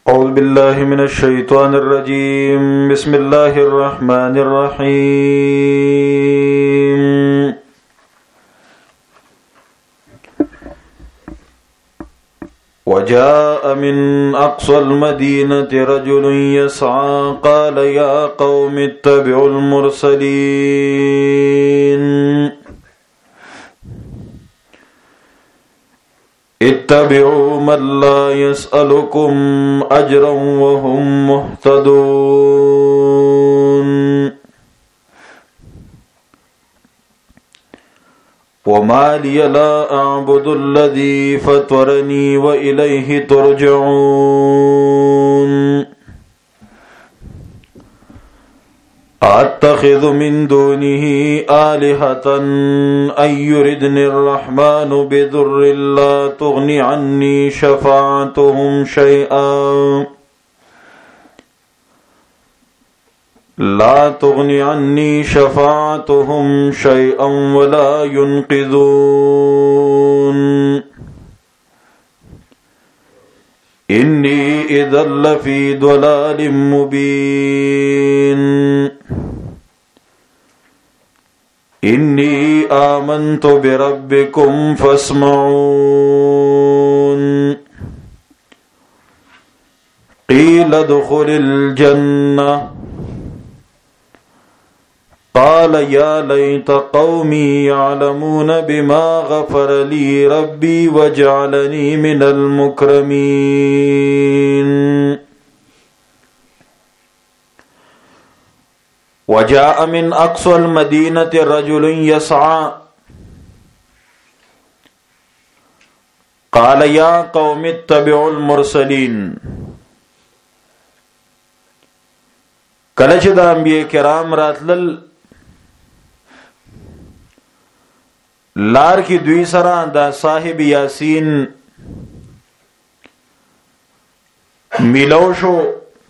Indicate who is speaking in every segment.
Speaker 1: أعوذ بالله من الشيطان الرجيم بسم الله الرحمن الرحيم وجاء من أقصى المدينة رجل يسعى قال يا قوم اتبعوا المرسلين اتبعوا من لا يسألكم أجرا وهم مهتدون وما لي لا أعبد الذي فطرني وإليه ترجعون أتخذ من دونه آلهة أن يردني الرحمن بضر لا تغني عني شفاعتهم شيئا ولا ينقذون إني إذا لفي ضلال مبين إني آمنت بربكم فاسمعون قيل ادخل الجنة قال يا ليت قومي يعلمون بما غفر لي ربي وجعلني من المكرمين وجاء من أقصى المدينة رجل يسعى قال يا قوم اتبعوا المرسلين کله چې د انبیاء کرام راتلل لار کی دوی سره د صاحب یاسین ملو شو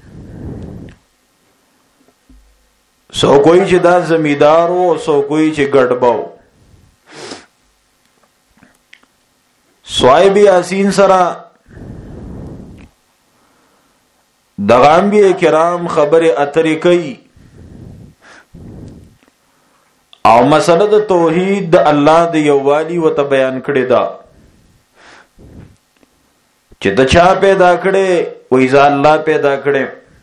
Speaker 1: سو کوئی چې دا زمیدار وو سو کوئی چې ګډباو صاحب یاسین سره د انبیاء کرام خبره اترې کوي او مسله د توحید د الله د یووالي وته بیان کړی دا چې د چا پیدا کړي وې ځا الله پیدا کړي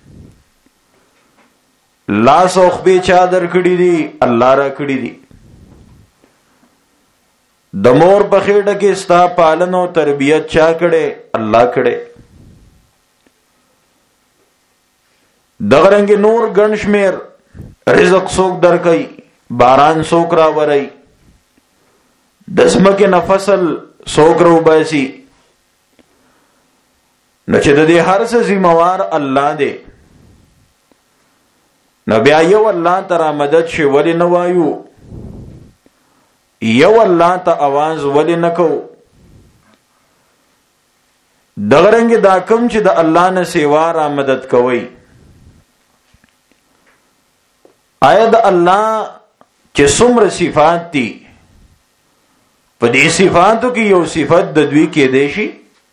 Speaker 1: لاس او خپې چا در کړي دي الله را کړي دي د مور په خېټه کې ستا پالن او تربيت چا کړي الله کړي دغرنګ نور ګنشمیر رزق څوک درکې باران څوک را وري د زمکه نفصل څوک رو باسي نو چې د دې هر څه ذمہوار الله دی نو بیا یو الله تعالی مدد شي ولی نه وایو یو الله ته आवाज ولی نه کو دغرنګ دا کوم چې د الله نه سیوا را مدد کوي آیا د الله چې څومره صفات دي په دې صفاتو کې یو صفت د دوی کې دی شي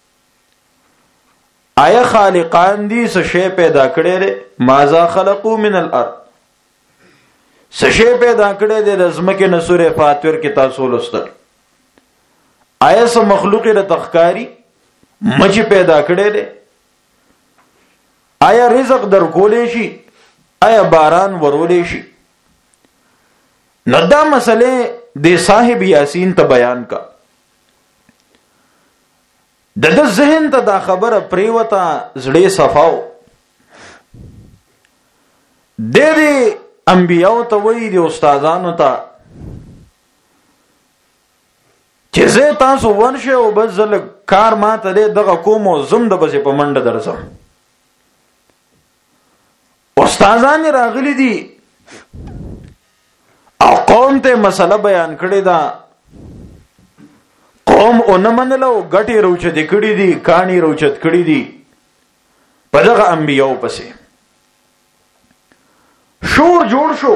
Speaker 1: آیا خالقان دي څه شی پیدا کړي لري ماذا خلقو من الارض څه شی پیدا کړي د زمکه نه سورې فاتور کې تاسو ولستل آیا څه مخلوق له تخکاری مچ پیدا کړي لري آیا رزق درکولې شي آیا باران ورولې شي نو دا مسئله د صاحب یاسین ته بیان کا د ذهن ته دا خبره پریوتا زړه صفاو د دې انبیاء ته وی دي استادانو ته چې زه تاسو ورشه او بس زل کار ماته دغه کوم زم د بس په منډه درځم استادان راغلي دي او قوم ته مسله بیان کړی دا قوم اون منلو غټي روچت کړی دي کانی روچت کړی دي په دغه انبیاء پسې شور جوړ شو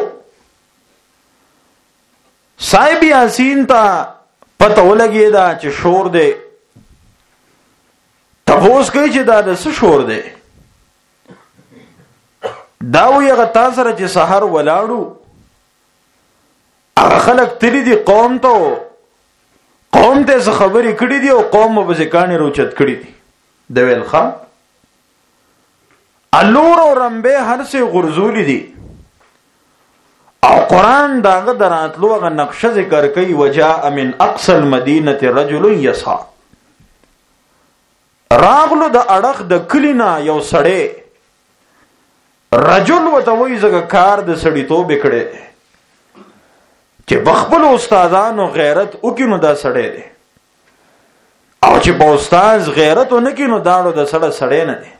Speaker 1: صاحب یاسین ته پته ولګی دا چې شور دی تاسو کوي چې دا د څه شور دی دا وی هغه تا سره چې سحر ولاړو هغه خلک تللی دي قوم ته څه خبرې کړي دي او قوم به ځکانې روچت کړي دي د ویل ښه الور او رمبه هر څه غرزولی دي او قرآن داغه دراتلو هغه نقشه ذکر کوي وجاء من اقصى المدینه رجل یسعى راغلو د اړخ د کلینا یو سړی رجل وته وایي زګه کار د سړی توبه کړي چې بخبل استادانو غیرت وکینو دا سړی دی او چې په استاد غیرت ونکینو داړو د سړی نه دی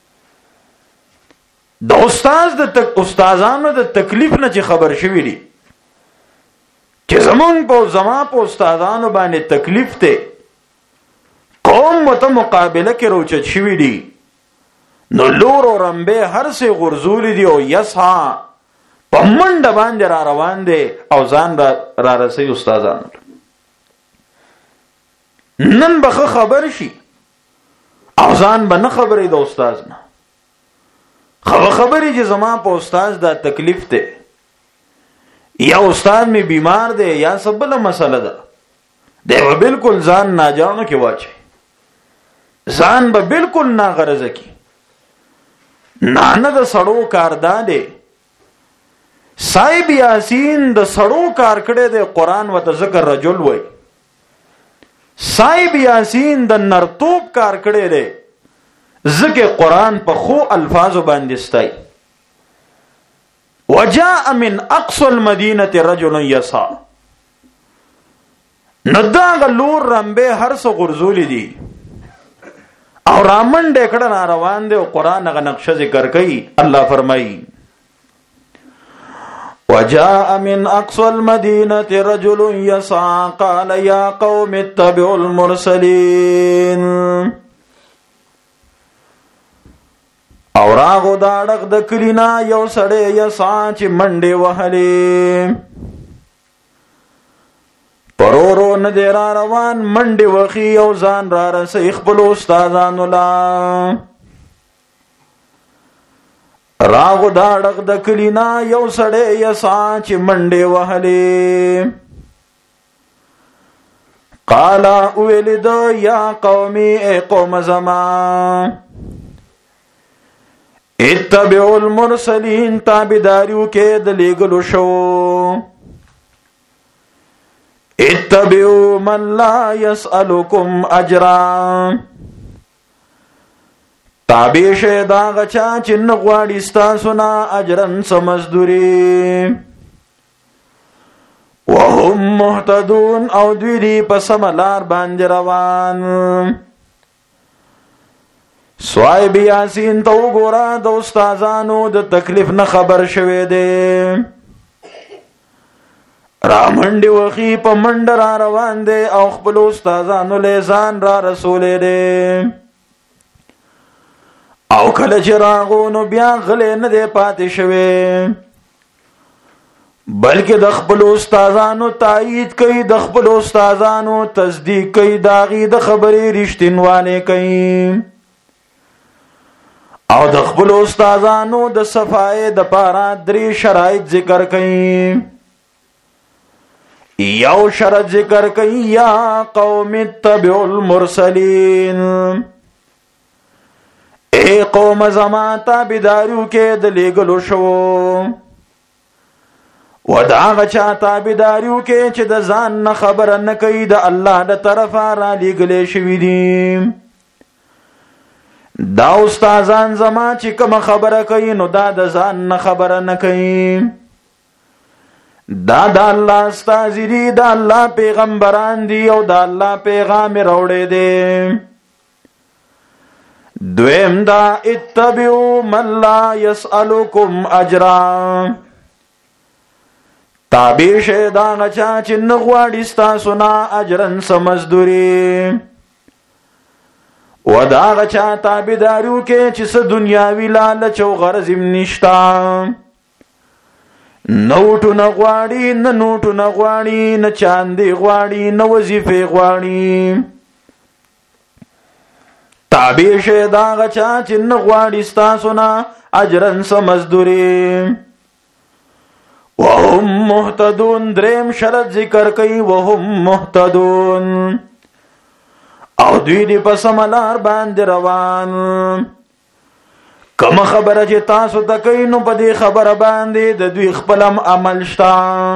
Speaker 1: د استادانو د تکلیف نه چې خبر شوی دی چې زمون په استادانو باندې تکلیف ته قوم مت مقابله کې روچت شوی دی نو لور او رمبه هر څه غرزول دي او یسعا په منډه باندې را روان دي او ځان را رسي استادانو نن به خبر شي او ځان به نه خبرې د استاد نه خبرې چې زما په استاد دا تکلیف ته یا استاد می بیمار دی یا سبله مسله ده دی به بالکل ځان ناجانو کې واچي ځان به بالکل ناغرضه کی نه د سړو کار ده صاحب یاسین د سړو کار کړي د قران و ذکر رجل وای صاحب یاسین د نرتوب کار کړي دی ذکر قرآن په خو الفاظ باندې استای وجاء من اقصى المدینه رجل یسعى نداغ لور رمبه هر څه غرزول دي او رامن ډکړه روان دي او قرآن غ نقشه ذکر کوي الله فرمایي وجاء من اقصى المدینه رجل یسعى قال یا قوم اتبعوا المرسلین او راغو دا ډک د کلینا یو سړی یسعى چې منډه وهلې پرورو نه دی را روان منډه وخی او ځان را رسي خپل استادانو لا راغو دا ډک د کلینا یو سړی یسعى چې منډه وهلې قال اولد یا قومي ای قوم زمان اتبعوا المرسلین تابعداریو کې د لېږلو شو اتبعوا من لا يسألكم اجرا تابع شه دا غچا چې نه غواړي ستاسو نه اجرن څه مزدوري وهم مهتدون او دوی دی په سمه لار باندې روان صاحب یاسین تو ګورا د استادانو د تکلیف نه خبر شوه دی رامنډي وخی په منډه را روان دی او خپل استادانو له ځان را رسول دی او کله چې راغو نو بیا غلې نه دی پاتې شوه بلکې د خپل استادانو تایید کوي د خپل استادانو تصدیق کوي داغي د خبرې رښتینواله کوي او د خپل استادانو د صفای د پاره درې شرایط ذکر کړي یو شرط ذکر کړي یا قوم اتبعوا المرسلین اے قوم زما تابعداریو کې د لېږلو شو ودا غچا تابعداریو کې چې د ځان نه خبره نه کوي د الله د طرفه را لېږلې شوی دي دا استادان زما چې کوم خبره کوي نو دا د ځان نه خبره نه کوي دا د الله استاد دي د الله پیغمبران دي او د الله پیغام راوړي دي دویم دا اتبعوا من لا يسألكم اجرا تابع شه دا غچا چې نه غواړي ستاسو نه اجرن څه مزدوري ودا غچا تابعداریو کې چې څه دنیاوی لالچ او غرض هم نشتا نوټو نه غواړي نه نوټو نه غواړي نه چاندي غواړي نه وظیفه غواړي تابع شه دا غچا چې نه غواړي ستاسو نه اجرن سمزدوری وهم مهتدون. دریم شرط ذکر کئی وهم مهتدون او دوی دی پس ملار باندې روان. کم خبره چې تاسو ته کوي نو په دې خبره باندې د دوی خپلم عمل شته.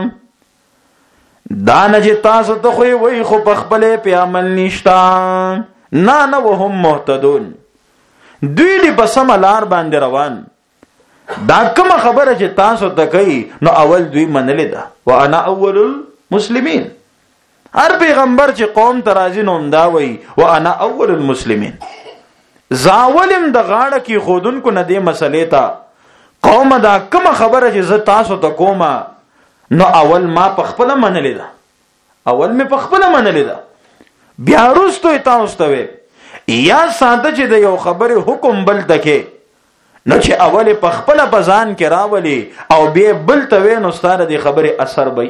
Speaker 1: دا نه چې تاسو ته خو وی خو په خپلې په عمل نشته. نه وهم مهتدون دوی دی په سمه لار باندې روان. دا کومه خبره چې تاسو ته کوي نو اول دوی منلې ده. وانا اول المسلمین. هر پیغمبر چې قوم ته راځي نو دا وایي وانا اول المسلمین. زاولم د غاړه کې خودونکو نه دې مسلې ته قوم دا کومه خبره چې زه تاسو ته کومه نو اول ما په خپله منلې ده. اول مې په خپله منلې ده. بیا وروسته یې تاسو ته وی یا ساده چې د یو خبرې حکم بل ته کې نو چې اول په خپله په ځان کې راولي او بیا بل ته وی نو ستا د دې خبرې اثر به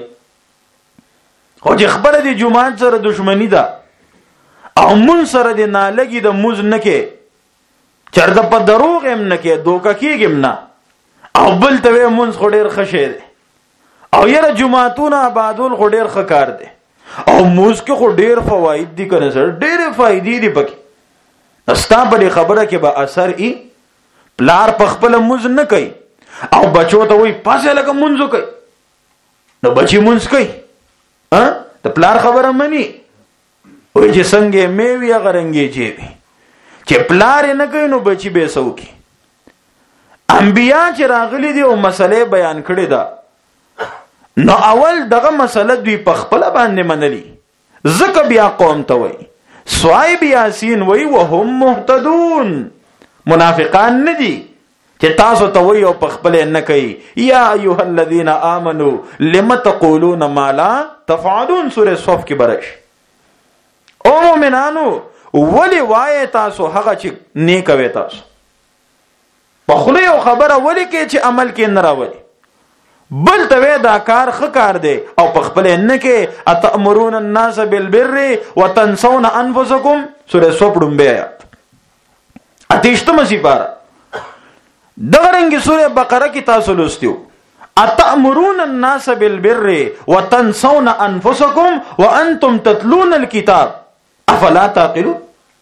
Speaker 1: خو چې خبره د جماعت سره دشمني ده او مون سره د نالګي د موز نه کې چرته په دروغ هم نه کې دوکه کېږم نه او بل ته وی مونږ خو ډېر ښه شی دی او یاره جماعتونه آبادول خو ډېر ښه کار دی او موز کې خو ډېر فواید دي که نه سره ډېرې فایدې دي پکې. ستا په دې خبره کې به اثر ای. پلار په خپله مونځ نه کوي او بچو ته وایي پاسې لکه مونځ وکئ نو بچي مونځ کوي. د پلار خبره مني وایي چې څنګه مې وي هغه رنګې چې وي. چې پلار یې نه کوي نو بچي به څه وکړي. انبیا چې راغلي دي او مسلې بیان کړې ده نو اول دغه مسله دوی په خپله باندې منلي. ځکه بیا قوم ته وایي صایب یاسین وایي وهم مهتدون. منافقان نه دي چې تاسو ته وایي او په خپله نه کوي. یا ایها الذین آمنوا لم تقولون ما لا تفعلون. سورې صف کې برش او مومنانو ولی وایي تاسو هغه چې نه کوي. تاسو په خوله یو خبره ولی کې چې عمل کې نه راولي بل ته دا کار ښه کار دی او په خپل نه کې اتامرون الناس بالبر وتنسون انفسکم. سورې صف ډومبه آیات 28 سپاره. دغه رنګ سورې بقره کې تاسو لوستیو اتامرون الناس بالبر وتنسون انفسکم وانتم تتلون الكتاب افلا تعقلون.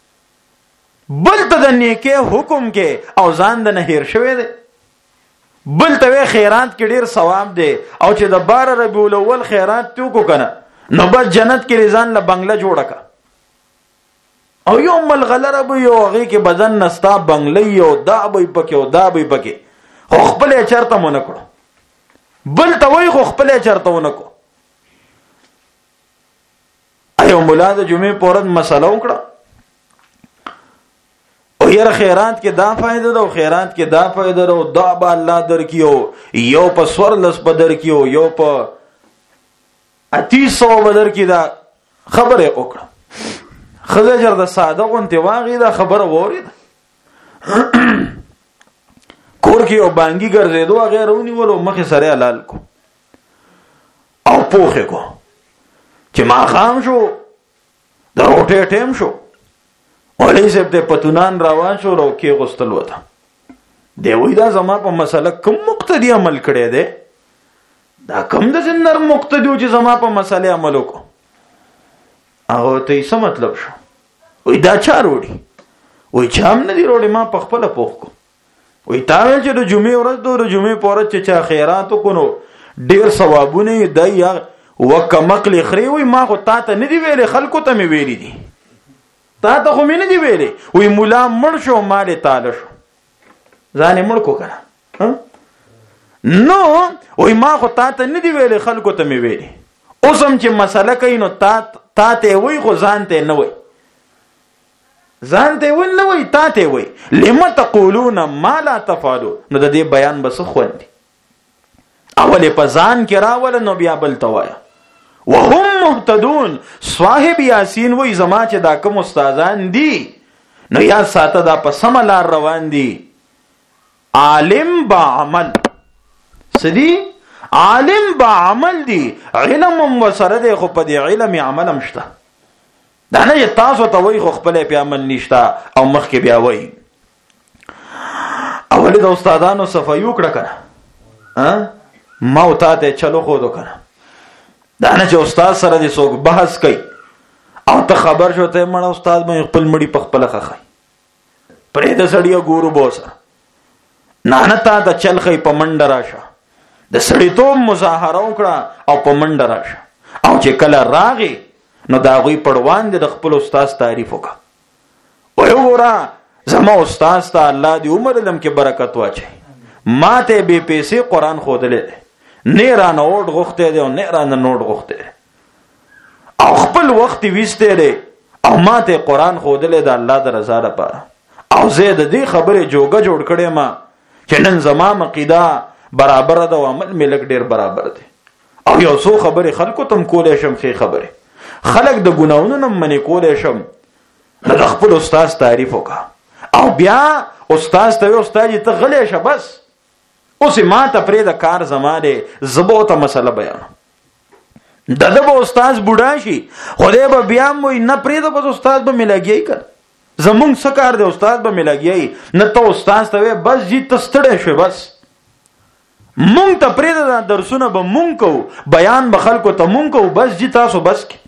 Speaker 1: بل ته د نیکه حکم کې او ځان د نه هیر شوی دی. بل ته خیرات کې ډیر ثواب دی او چې د 12 ربیع الاول خیرات تو کو کنه نو بس جنت کې رضان له بنگله جوړه کا او یو ملغلره به یو هغه کې بدن نستا بنگلې یو دا به پکې او دا به پکې خو خپل چرته مونږ کړو. بل ته وای خو خپل چرته ونه کو. ایو مولا د جمعې پورد مسله وکړه او یاره خیرات کې دا فائدہ ده او خیرات کې دا فائدہ ده او دا به الله درکیو. یو په سورلس په درکیو یو په 300 به درکی. دا خبره وکړه خزه جر د ساده غونته واغې دا خبره وورید کور کې یو بانګي ګرځېدو هغه رونیولو مخې سره حلال کو او پوخه کو چې ما خام شو د روټه ټیم شو ولې سب ته پتونان روان شو رو کې غستل وته دی وای دا زما په مسله کوم مقتدی عمل کړي دی دا کوم د نر مقتدی چې زما په مسله عمل وکړو هغه ته څه مطلب شو وای دا چا روړي وای چام نه دی روړي ما په خپل پوخ کو وای تا ویل چې د جمعې ورځ د جمعې پورې چې چا خیرات وکړو ډیر ثوابونه دی یا وکمقل خري وای ما خو تا ته نه دی ویلې خلکو ته مې ویلې دي تا ته خو مې نه دی ویلې وای مولا مړ شو مال تعالی شو ځان مړ کو کنه نو وای ما خو تا ته نه دی ویلې خلکو ته مې ویلې اوسم چې مسله کوي نو تا ته وای خو ځان ته نه وای ځان ته ول نه وای تا ته وای لم تقولون ما لا تفعلون. نو د دې بیان بس خوندي اول په ځان کې راول نو بیا بل توایا وهم مهتدون. صاحب یاسین وای زما چې دا کوم استادان دي نو یا ساته دا په سم لار روان دي. عالم با عمل سدي عالم با عمل دي علم وسره دی خو په دې علم عمل هم شته دا نه تاسو ته وای خو خپل په عمل نشته او مخ کې بیا وای او ولې د استادانو صفایي وکړه کنه ما او تا ته چلو خو دو کنه دا نه چې استاد سره دې څوک بحث کوي او ته خبر شو ته مړ استاد مې خپل مړی په خپل خخای پرې د سړی ګورو بوسه نه تا ته چل خې په منډه راشه د سړیتوب مظاهره وکړه او په منډه راشه او چې کله راغی نو دا غوي پړوان دې د خپل استاد تعریف وکړه وای وګوره زما استاد ته الله دې عمر لم کې برکت واچي ما ته به پیسې قران خودلې نه را نوټ غوښته دی او نه را نوټ غوښته او خپل وخت ویسته دی او ما ته قران خودلې د الله د رضا لپاره او زه د دې خبره جوګه جوړ کړې ما چې نن زما عقیده برابر ده او عمل ملک ډیر برابر دی او یو څو خبره خلکو تم کولې شم خې خبره خلک د ګناونو نه منې کولې شم د خپل استاد تعریف وکړه او بیا استاد ته استاد ته غلې شه بس اوس ما ته پرې د کار زمانه زبو ته مسله بیان دغه استاد بوډا شي خدای به بیا مو نه پرې د بس استاد به ملاګي کړ زمون سکار د استاد به ملاګي نه ته استاد ته بس جی تستړې شو بس مونږ ته پرې د درسونه به مونږ کو بیان به خلکو ته مونږ کو بس جی تاسو بس کی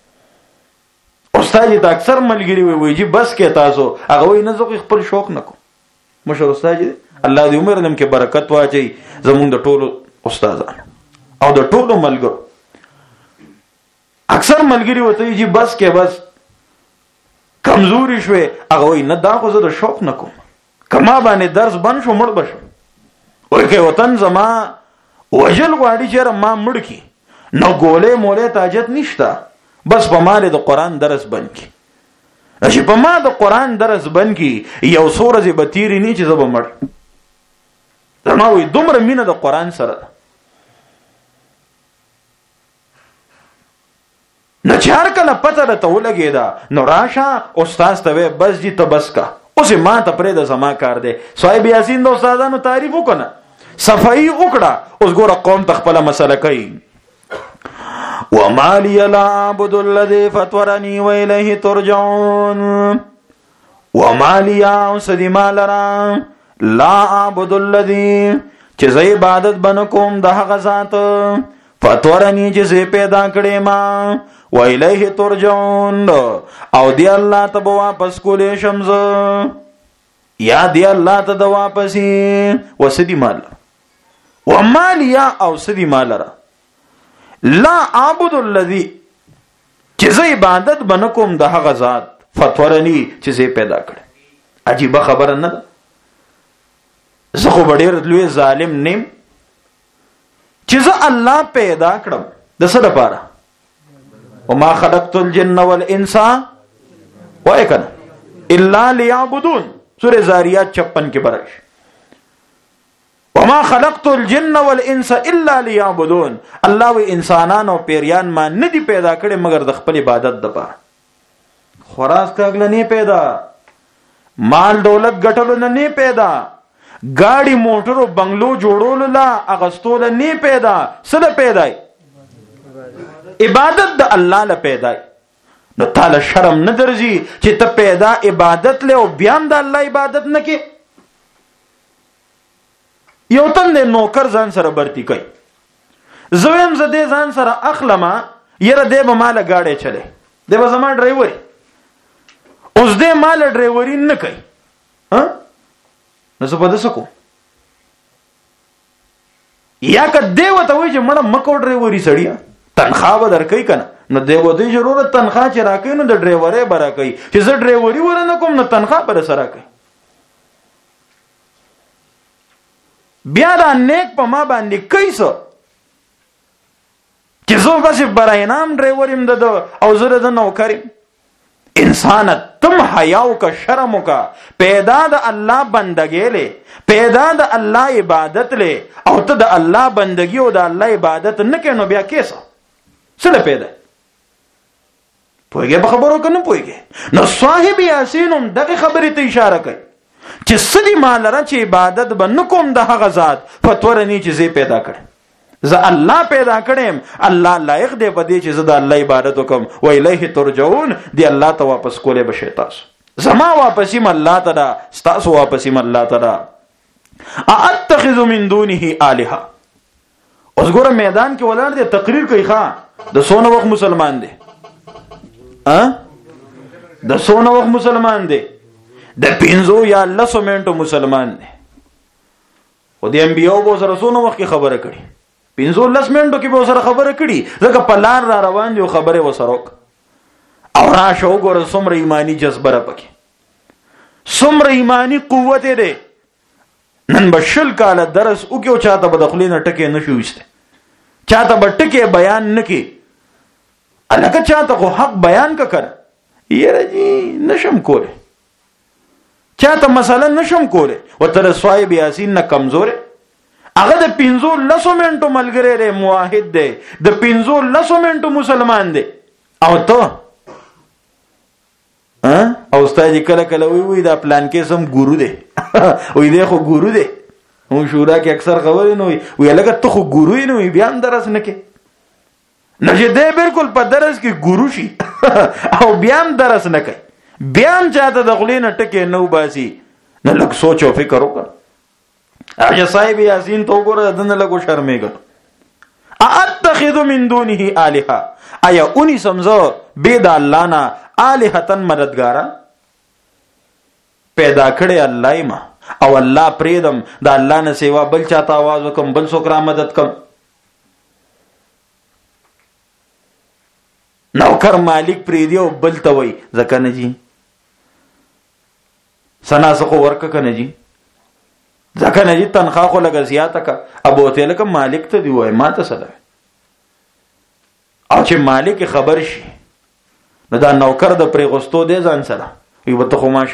Speaker 1: استاد ته اکثر ملګری وي جی بس کې تاسو هغه وي نه زه خپل شوق نکو مشر استاد الله دې عمر لم کې برکت واچي زمونږ د ټولو استادانو او د ټولو ملګرو اکثر ملګری وته جی بس کې بس کمزوري شوي هغه وي نه دا خو زه د شوق نکوم کما باندې درس بند شو مړ بشم ورکه وطن زما وجل غواړي چې ما مړ کی نو ګولې مولې تاجت نشتا بس په مال د قران درس بند کی چې په ما د قران درس بند کی یو سورې بتیری نه چې زب مړ زما وي دومره مینه د قران سره نه چار کله پته ده ته ولګی دا نو راشه استاد ته بس جی ته بس کا اوس ما ته پرې د زما کار دی صاحب یاسین د استادانو تعریف وکنه صفائی وکړه اوس ګوره قوم ته خپل مسله کوي وما لي لا اعبد الذي فطرني واليه ترجعون وما لي اسدي مالرا لا اعبد الذي چې زه عبادت بنکوم د هغه ذات فطرني چې زه پیدا کړې ما واليه ترجعون او دی الله ته واپس کولې شمز یا دی الله ته د واپسې وسدي مال ومالیا او سدي مالرا لا اعبد الذي چې زه عبادت بنکوم د هغه ذات فطرني چې زه پیدا کړ عجیب خبره نه زه خو ډېر لوی ظالم نیم چې زه الله پیدا کړم د څه لپاره وما خلقت الجن والانس وایکنه الا ليعبدون سورہ زاریات 56 کې برش وما خلقت الجن والانس الا ليعبدون الله و انسانان او پیریان ما نه دي پیدا کړي مگر د خپل عبادت لپاره خوراک کاغله نه پیدا مال دولت ګټلو نه پیدا گاڑی موټر او بنگلو جوړولو لا اغستول نه پیدا سره پیدای عبادت د الله له پیدای نو تعالی شرم نه درځي چې ته پیدا عبادت له او بیان د الله عبادت نه کې یو تن نوکر ځان سره برتی کوي زویم زده ځان سره اخلمه یره دې به مال گاډي چلے دې به زما ډرایور اوس دې مال ډرایوري نه کوي ها نو څه پد سکو یا که دیو ته وای چې مړه مکو ډرایوري سړیا تنخواه به درکې کنه نو دیو دې ضرورت تنخواه چې راکې نو د ډرایورې برا کوي چې زه ډرایوري ورنه کوم نو تنخواه پر سره کوي بیا دا نیک په ما باندې کیسه چې زه بس برای نام ډرایوریم د او زه د نوکریم انسان تم حیاو کا شرمو کا پیدا د الله بندگی له پیدا د الله عبادت له او ته د الله بندگی او د الله عبادت نه کینو بیا کیسه سره پیدا پوهیږي په خبرو کنه پوهیږي نو صاحب یاسین هم دغه خبرې ته اشاره کوي چې سدي مال را چې عبادت بنکوم د هغه ذات فتورنی چې زی پیدا کړ زه الله پیدا کړم الله لایق دی په دې چې زه د الله عبادت وکم و الیه ترجعون دی الله ته واپس کولې بشي تاسو زما واپسیم الله تعالی تاسو واپسیم الله تعالی اتخذ من دونه الها. اوس ګوره میدان کې ولاړ دی تقریر کوي ښا د سونه وخت مسلمان دی د سونه وخت مسلمان دی د 5 یا 10 منټو مسلمان دی او د انبیو به سره سونه وخت خبره کړي 15 منټو کې به سره خبره کړي ځکه په لار را روان دی خبره وسروک او راشه وګوره څومره ایمانی جذبه را پکې څومره ایمانی قوت دی. نن بشل کاله درس او کې چاته به د خلینو ټکي نشو وسته چاته به ټکي بیان نکي الکه چاته خو حق بیان کا کړ یره جی نشم کوله چاته مثلا نشم کوله وتر صایب یاسین نه کمزور هغه د 15 منټو ملګری دی موحد دی د 15 منټو مسلمان دی او ته او استاد کله کله وی دا پلان کې سم ګورو دی وی دی خو ګورو دی نو شورا کې اکثر خبرې نو وی لکه ته خو ګورو نو بیا هم درس نه کې نه چې دی بالکل په درس کې ګورو شي او بیا هم درس نه کوي بیا هم چاته د خلینو ټکي نو باسي نه لږ سوچ او فکر وکړه اجه صاحب یاسین تو ګوره دنه لګو شرمېږي اتخذ من دونه الها ایا اونی سمزو بيد الله نه الہتن مددگارا پیدا کړي الله ما او الله پریدم دا الله نه سیوا بل چاته आवाज وکم بل څوک را مدد کم نوکر مالک پریدیو بل ته وای ځکه نه جی سنا سخو ورک کنه جی ځکه نه جی تنخواه خو لګ زیاته کا ابو ته لکه مالک ته دی وای ما ته سره او چې مالک خبر شي نو دا نوکر د پرې غستو دی ځان سره وي به ته خو ما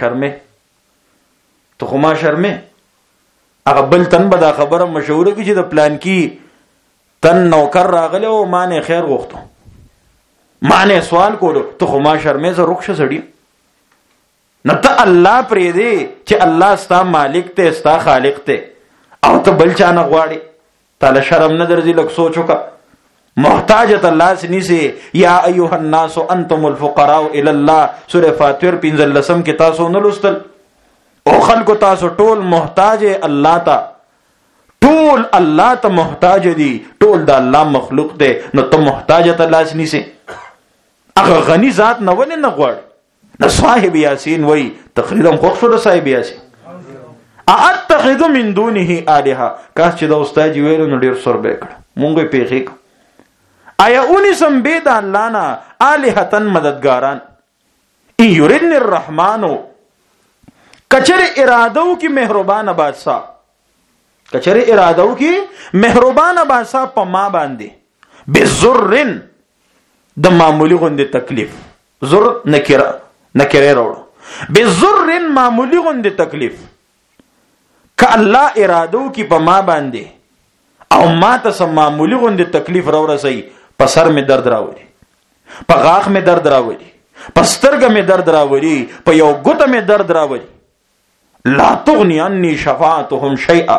Speaker 1: شرمې هغه بل تن به دا خبره مشهوره کی چې د پلان کې تن نوکر راغلی او ما نه خیر غوښتو ما نه سوال کولو ته خو ما شرمې زه رخصه سړی نه ته الله پرې دی چې الله ستا مالک ته ستا خالق ته او ته بل چا نه غواړي تعالی شرم نه درځي لږ سوچ وکړه محتاجت الله سنی سے یا ایها الناس انتم الفقراء الى الله سورہ فاتر 15 کې تاسو نه لستل او خلق تاسو ټول محتاج الله تا ټول الله ته محتاج دي ټول د الله مخلوق دي نو ته محتاجت الله سنی سے هغه غنی ذات نه ولې نه غواړي نو صاحب یاسین وای تقریبا خوښ شو صاحب یاسین اتخذ من دونه الها کاش چې د استاد ویلو نو ډیر سر به کړ مونږه پیخې آیا اونی سم بید اللہ نا آلہتن مددگاران این یردن الرحمنو کچر ارادو کی مہربان بادشاہ کچر ارادو کی مہربان بادشاہ پا ما باندے بزرن د معمولی غند تکلیف زر نکرے روڑو بزرن معمولی غند تکلیف که اللہ ارادو کی پا ما باندے او ما تسا معمولی غند تکلیف رو رسی په سر می درد راوړي په غاښ می درد راوړي په سترګه می درد راوړي په یو ګوته می درد راوړي لا تغني عني شفاعتهم شيئا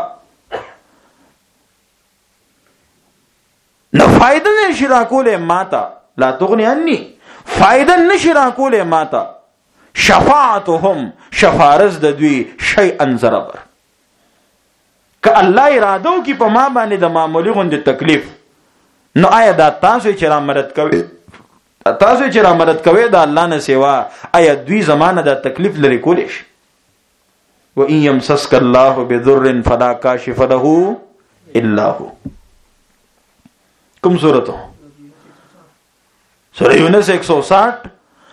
Speaker 1: نه فائدہ نشي راکوله ماتا لا تغني عني فائدہ نشي راکوله ماتا شفاعتهم شفارز د دوی شيئا زربر که الله اراده کی په ما باندې د معمولی غوند تکلیف نو آیا دا تاسو چې را مدد کوي دا الله نه سیوا آیا دوی زمانه دا تکلیف لري کولی شي و ان يمسسك الله بضر فلا كاشف له الا هو کوم سورته سورہ یونس 160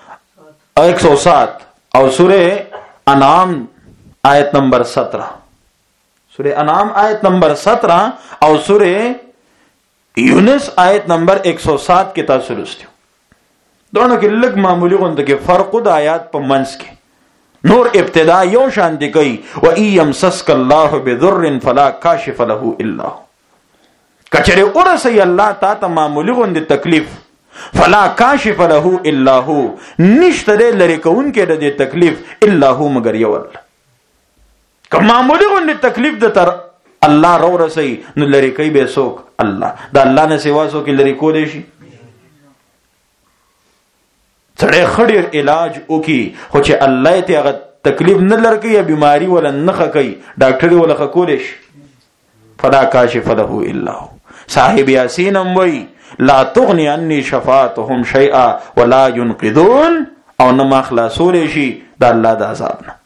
Speaker 1: او سورہ انعام آیت نمبر 17 سورہ انعام آیت نمبر 17 او سورہ یونس آیت نمبر 107 کې تاسو لوستو دونه کې لږ معمولی غونډه کې فرق د آیات په منځ کې نور ابتدا یو شان دی کوي و ان يمسسك الله بضر فلا كاشف له الا هو کچره ورسي الله تا ته معمولی غونډه تکلیف فلا كاشف له الا هو نشته لري کون کې د تکلیف الا هو مگر یو الله که معمولی غونډه تکلیف د تر الله رو رسي نو لري کوي به سوک الله دا الله نه سیوا سو کې لري کولې شي سړی خډیر علاج وکي خو چې الله ته هغه تکلیف نه لرکی یا بیماری ولا نخه کوي ډاکټر ولا خکولش فلا کاشف له الا هو. صاحب یاسین هم وی لا تغنی عنی شفاعتهم شیئا ولا ينقذون او نه ما خلاصول شي د الله د عذاب نه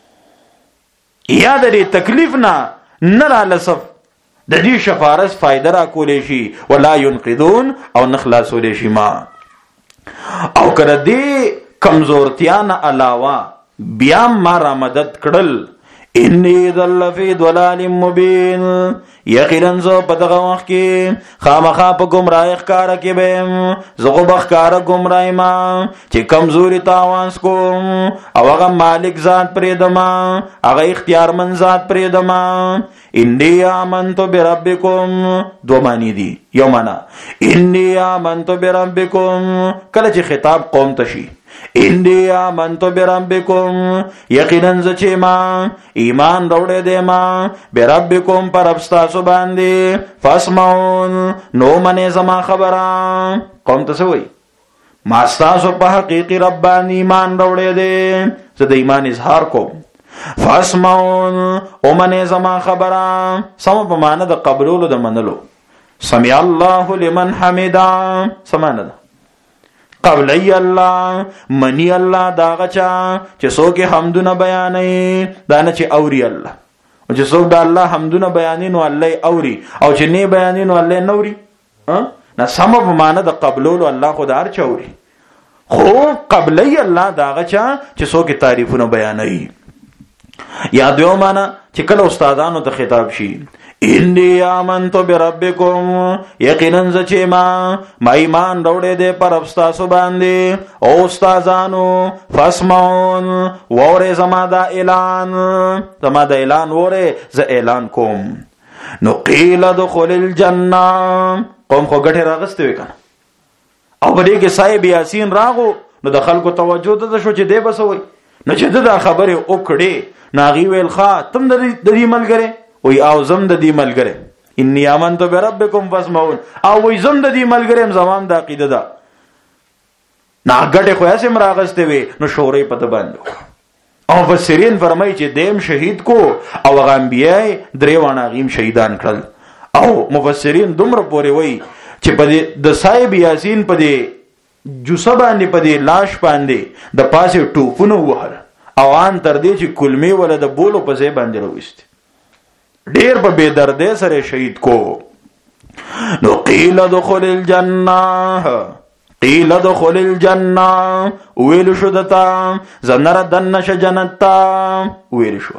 Speaker 1: یا د تکلیف نه را لسف د دې شفارس فائدہ را کولې شي ولا ينقذون او نه خلاصول شي ما او کړه دې کمزورتیا نه علاوه بیا ما را مدد کړل انی ذل فی ضلال مبین یقینا زه په دغه وخت کې خامخا په گمراهی ښکارا کې بیم زغه بخکارا گمراهی ما چې کمزوري تاوانس کوم او هغه مالک ذات پرې دما هغه اختیارمن ذات پرې دما انی آمنتو بربکم دو معنی دي یو معنا انی آمنتو بربکم کله چې خطاب قوم تشي انی آمنتو بربکم یقینا چې ما ایمان راوړې دې ما بربکم پر ابستاسو باندې فاسمعون نو منه زما خبره قوم ته وای ما تاسو په حقيقي رب باندې ایمان راوړې دې زه د ایمان اظهار کوم فاسمعون او منه زما خبره سم په معنا د قبولولو د منلو سمع الله لمن حمدا سمانه قبلی الله منی الله دا غچا چې څوک حمدونه بیانې دا نه چې اوري الله او چې څوک د الله حمدونه بیانې نو الله اوري او چې نه بیانې نو الله نوري نه سم په معنا د قبولولو الله خدای چوري خو قبلی الله دا غچا چې څوک تعریفونه بیانې یا دیو معنا چې کله استادانو ته خطاب شي انی آمنتو بربکم یقینا چې ما ایمان راوړې دې پر ابستاسو باندې او استادانو فاسمعون وره زما دا اعلان وره ز اعلان کوم نو قیل ادخل الجنه قوم خو ګټه راغسته وکنه او بلې کې صاحب یاسین راغو نو د خلکو توجه ته شو چې دې بسوي نو چې دا خبره وکړي ناغي ویل ښا تم د دې ملګری وی او زم د دې ملګری انی آمنتو بربکم فاسمعون او وی زم د دې ملګری زمام د عقیده ده ناګټه خو یې سم راغسته وي نو شورې پته باندې او مفسرین فرمایي چې دیم شهید کو او غامبیای دریوانه غیم شهیدان کړل او مفسرین دومره پورې وای چې په د صاحب یاسین په دې جوسه باندې په دې لاش باندې د پاسه ټوپونه وهل او ان تر دې چې کلمې ولا د بولو په ځای باندې راوست ډیر په بے دردې سره شهید کو نو قیل ادخل الجنه ویل شو دتا زنر دنش جنتا ویل شو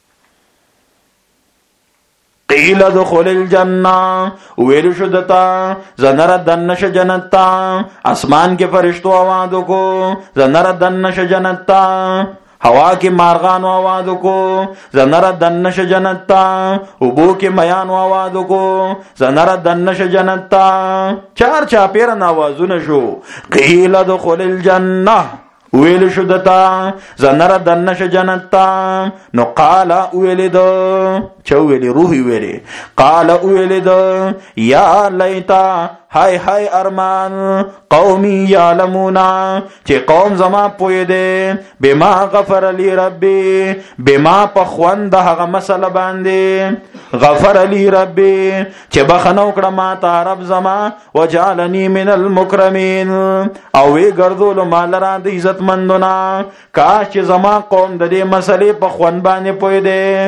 Speaker 1: قیل ادخل الجنه ویل شو دتا زنر دنش جنتا اسمان کے فرشتوں آواز کو زنر دنش جنتا ہوا کے مارغان آواز کو زنر دنش جنتا ابو کے میان آواز کو زنر دنش جنتا چار چاپیرن آوازونه شو قیل ادخل الجنه ویل شو دتا زنر دنش جنتا نو قال ویلد چو ویلی روحی ویلی قال ویلد یا لیتا ہائے ہائے ارمان قومی یعلمونا چه قوم زما پوی دے بما غفر لی ربی بما پخوند هغه مسله باندې غفر لی ربی چه بخنو کړه ما ته رب زما وجعلنی من المکرمین او وی ګرځول مال را د عزت مندونه کاش چې زما قوم د دې مسلې پخوند باندې پوی دے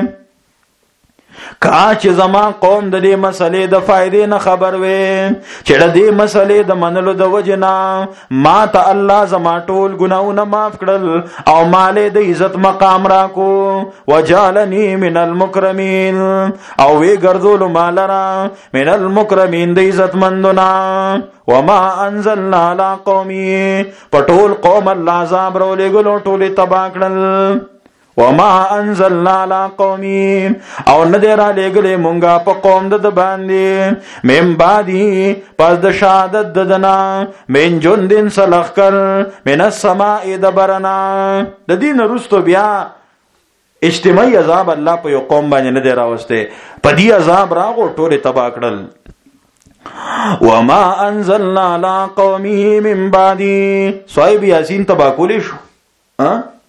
Speaker 1: کاش زما قوم د دې مسلې د فائدې نه خبر وي چې د دې مسلې د منلو د وجنا ما ته الله زما ټول ګناونه معاف کړل او مالې د عزت مقام راکو وجعلنی من المکرمین او وی ګرځول مال را من المکرمین د عزت مندونه وما انزلنا على قومي پټول قوم الله عذاب رو لګلو ټول تبا کړل وما انزلنا على قومي او ندر لګلې مونږه په قوم د باندې مم بادي پس د شهادت ددنا من جندن سلخکر من السماء دبرنا د دین رستو بیا اجتماعي عذاب الله په یو قوم باندې نه دی راوسته په دې عذاب راغو ټول تبا کړل وما انزلنا على قومه من بعدي صاحب یاسین تبا کولی شو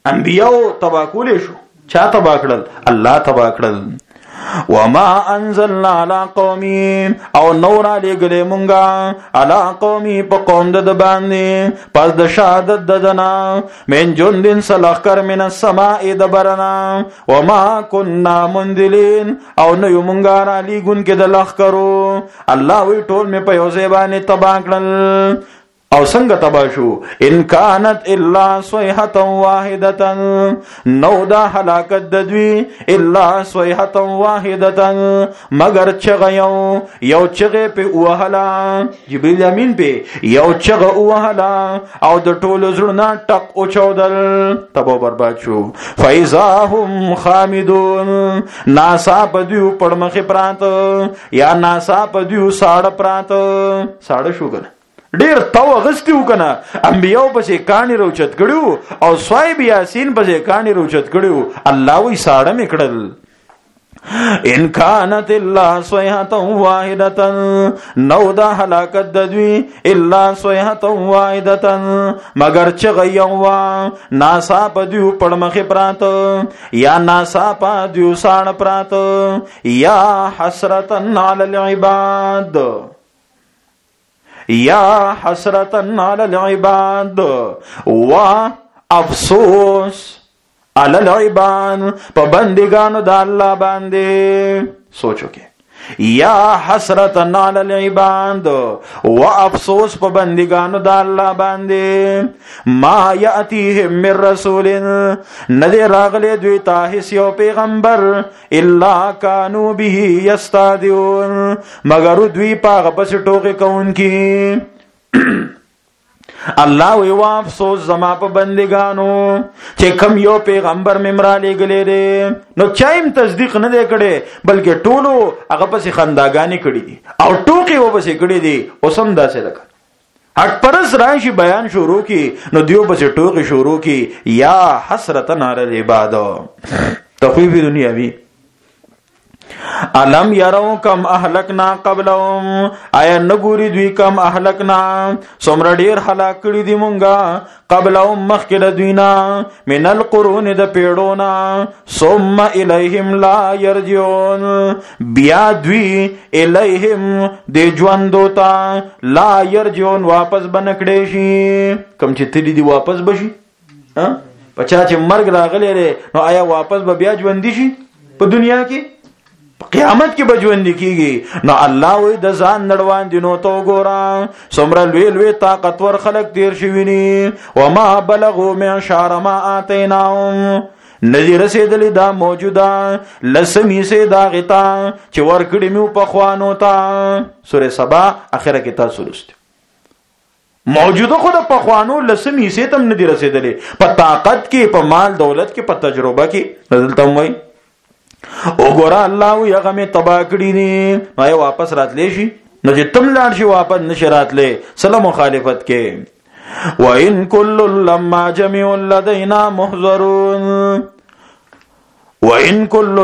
Speaker 1: انبیاء تبا کولې شو. چا تبا کړل؟ الله تبا کړل. وما انزلنا على قومي او نور علی گله مونگا على قومي په قوم د باندې پس د شهادت ددنا من جندن سلخر من السماء دبرنا وما كنا منزلين او نو مونگا علی ګون کې د لخ کرو. الله وی ټول می په یو ځای باندې تبا کړل. او څنګه تبا شو؟ ان كانت الا صيحه واحده نو دا هلاکت د دوی الا صيحه واحده مگر چغه یو چغه په وهلا جبريل امین په یو چغه وهلا او د ټولو زړه ټق او چودل تبا برباد شو. فاذا هم خامدون ناسا په دیو پړمخه پرات یا ناسا په دیو ساړه پرات ساړه شو کنه ډیر تو غستی وکنه. انبیاء پسې کانی روچت کړو او صایب یاسین پسې کانی روچت کړو. الله وی ساړه میکړل. ان كانت الا صيحه واحده نو دا هلاکت د دوی الا صيحه واحده مگر چغه یوا ناسا په دیو پړمخه پرات یا ناسا په دیو ساړه پرات یا حسرتن علی العباد یا حسرتن علی العباد و افسوس علی العباد په بندگانو د الله باندې. سوچو کې یا حسرتن علی العباد و افسوس په بندگانو د الله باندې ما یاتیهم من رسول ندی راغلی دوی ته هیڅ یو پیغمبر الا کانوا به یستهزئون مگر دوی پاغه پس ټوکې کوونکي. الله وی وا افسوس زما په بندگانو چې کم یو پیغمبر ممرا لګلې دي نو چایم تصدیق نه دی کړي بلکې ټولو هغه پسې خنداګانی کړي دي او ټوکې و پسې کړي دي. اوسم داسې لکه هټ پرس راشي بیان شروع کی نو دیو پسې ټوکې شروع کی. یا حسرتن علی العباد تخویف دنیاوی. علم یرو کم اهلکنا قبلهم آیا نګوري دوی کم اهلکنا څومره ډیر هلاک کړي دي مونږه قبلهم مخکې د دوینا من القرون د پیړونا ثم الیهم لا یرجعون بیا دوی الیهم د ژوندو ته لا یرجعون واپس بنکړي شي. کم چې تللی دي واپس بشي پچا چې مرګ راغلی نو آیا واپس به بیا ژوندي شي په دنیا کې قیامت کې بجوندې کیږي. نو الله وې د ځان نړوان دینو تو ګورا څومره لوی لوی طاقتور خلق تیر شوی ني وما بلغوا من شعر ما اتیناهم ندی رسیدلی دا موجوده لسمی سے دا غتا چې ورکړی مو په خوانو تا. سوره سبا اخره کې تاسو لست موجوده خود په خوانو لسمی سے تم ندی رسیدلی په طاقت کې په مال دولت کې په تجربه کې بدلته وای او ګورا الله یې غمه تبا کړی ني نو واپس راتلې شي نو چې تم لاړ شي واپس نشي راتلې سلام مخالفت کې. وان کل لما جميع لدينا محضرون وان کل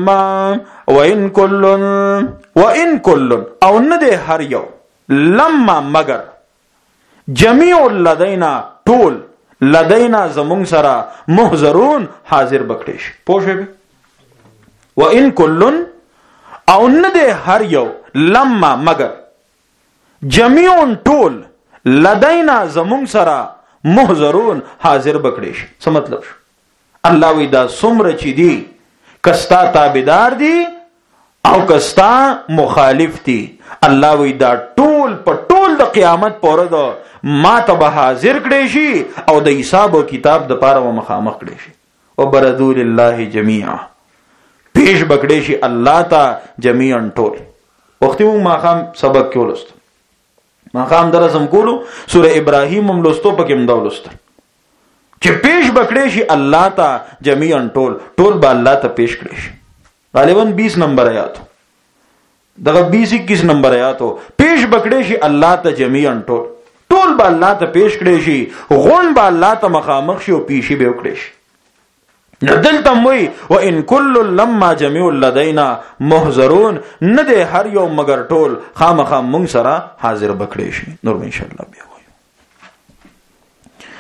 Speaker 1: او نه ده هر یو لما مگر جميع لدينا ټول لدينا زمون سره محضرون حاضر بکړي شي. پوښې وَإِن كُلٌّ او نه ده هر یو لما مگر جميعون ټول لدینا زمون سره محضرون حاضر بکړي شي. څه مطلب شو؟ الله وی دا څومره چې دي کستا تابعدار دي او کستا مخالف دي الله وی دا ټول په ټول د قیامت پورې دا ما ته به حاضر کړي شي او د حساب او کتاب د پاره مخامخ کړي شي. وبرزوا لله جميعا پیش بکړې شي الله ته جميعا ټول. وختي ما خام سبق کې ولست ما خام درسم کولو سوره ابراهيم هم لستو پکې هم دا ولست چې پیش بکړې شي الله ته جميعا ټول به الله ته پیش کړي شي. غالبا 20 نمبر آیات دغه 20-21 نمبر آیاتو پیش بکړې شي الله ته جميعا ټول به الله ته پیش کړي شي. غون به الله ته مخامخ شي او پیشي به وکړي شي. ندلته موي وان كل لما جميع لدينا محضرون نه ده هر یو مگر ټول خامخا مونږ سره حاضر بکړي شي. نور ان شاء الله بیا وایو.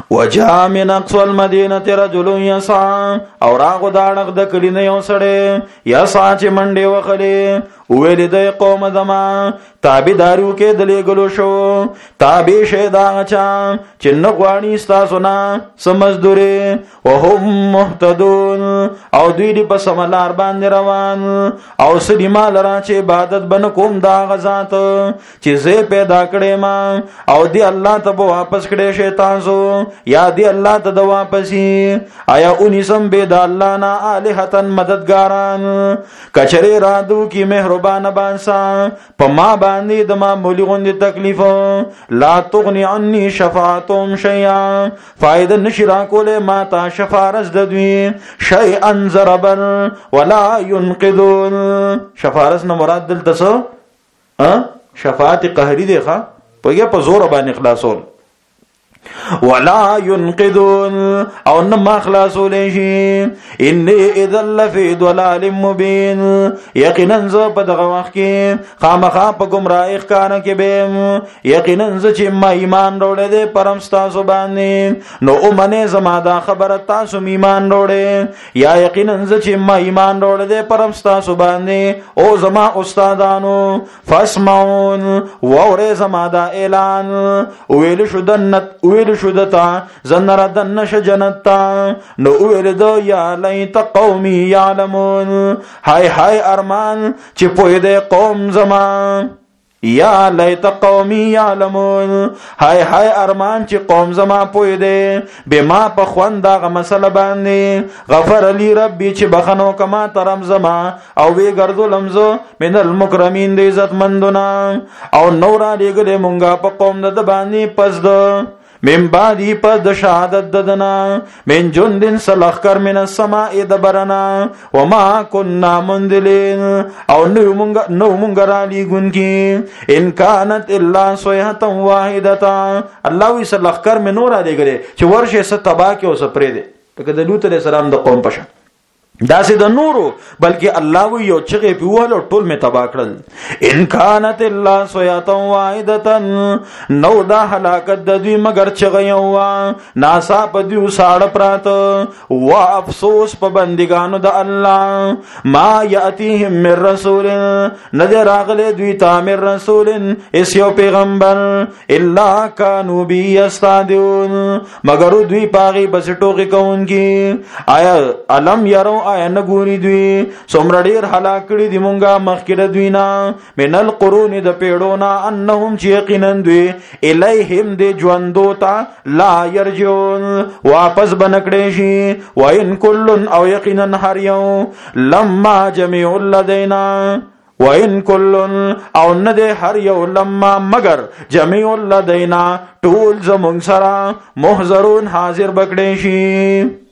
Speaker 1: وجاء من اقصى المدينه رجل يسعى او راغو داړه د کلی نه یو سړی یسعى چې منډه وخلې ویل د قوم دما تابعدارو کې دلې ګلو شو تابع شیدا چا چې نه غواړي تاسو نه سمزدوري وهم مهتدون او دوی په سملار باندې روان او سړي مال را چې عبادت بن کوم دا غزات چې زه پیدا کړې ما او دی الله ته واپس کړې شیطان زو یا دی الله ته د واپسی آیا اونې سم به د الله نه الہتن مددګاران کچره رادو کی مهربان بانسا په ما باندې د معمولی غوندې تکلیف لا تغنی عني شفاعتهم شیئا فائدہ نشرا کوله ما تا شفارس د دوی شیئا ضربا ولا ينقذون شفارس نه مراد دلته څه شفاعت قهری دی ښا په زور باندې خلاصول ولا ينقذون او نما خلاصول شي ان اذا لفي ضلال مبين یقینا ز په دغه وخت کې خامخا په گمراهی ښکارا کې به یقینا ز چې ما ایمان وروړې دې پرم تاسو باندې نو اومنه زما دا خبره تاسو ایمان وروړې یا یقینا ز چې ما ایمان وروړې دې پرم تاسو باندې او زما استادانو فاسمعون ووره زما دا اعلان ویل شو دتا زنر دنش جنتا نو ویل دو یا لیت قومی یعلمون ہائے ارمان چی پوی دے قوم زمان یا لیت قومی یعلمون ہائے ارمان چی قوم زما پوی دے بما پخوان داغ مسئلہ باندے غفر لی ربی چی بخنو کما ترم زما او وی گردو لمزو من المکرمین دے عزت مندنا او نورا دیگلے منگا پا قوم دا باندی پس دو من بعدی پس د شهادت ددنا من جندن سلخکر من السماء دبرنا وما كنا منزلين او نو مونږ را لېږون کی ان كانت الا صيحه واحده الله وی سلخکر من نور لېږلې چې ورشه ست تبا کې اوس پرې دي ته د لوط علیہ السلام د قوم پشه داسې د نورو بلکې الله وی یو چغې پیوال او ټول می تبا کړل ان كانت الا صيحه واحده نو دا هلاکت د دوی مگر چغې یو ناسا په دیو ساړه پرات وا افسوس په بندګانو د الله ما یاتیهم من رسول نذر راغله دوی تامر رسول اس یو پیغمبر الا كانوا بي يستهزئون مگر دوی پاغي بس ټوکی کوونکی آیا علم يرو آیا نګوري دوی څومره ډیر هلاک کړي دي مونږه مخکې دوی نه من القرون د پیړونا انهم چې یقینا دوی الیهم د ژوندو ته لا يرجون واپس بنکړي شي وان کل او یقینا هر یو لما جميع لدینا وَإِن كُلٌّ او نه هر یو لما مگر جميع لدینا ټول زمونږ سره محضرون حاضر بکړي شي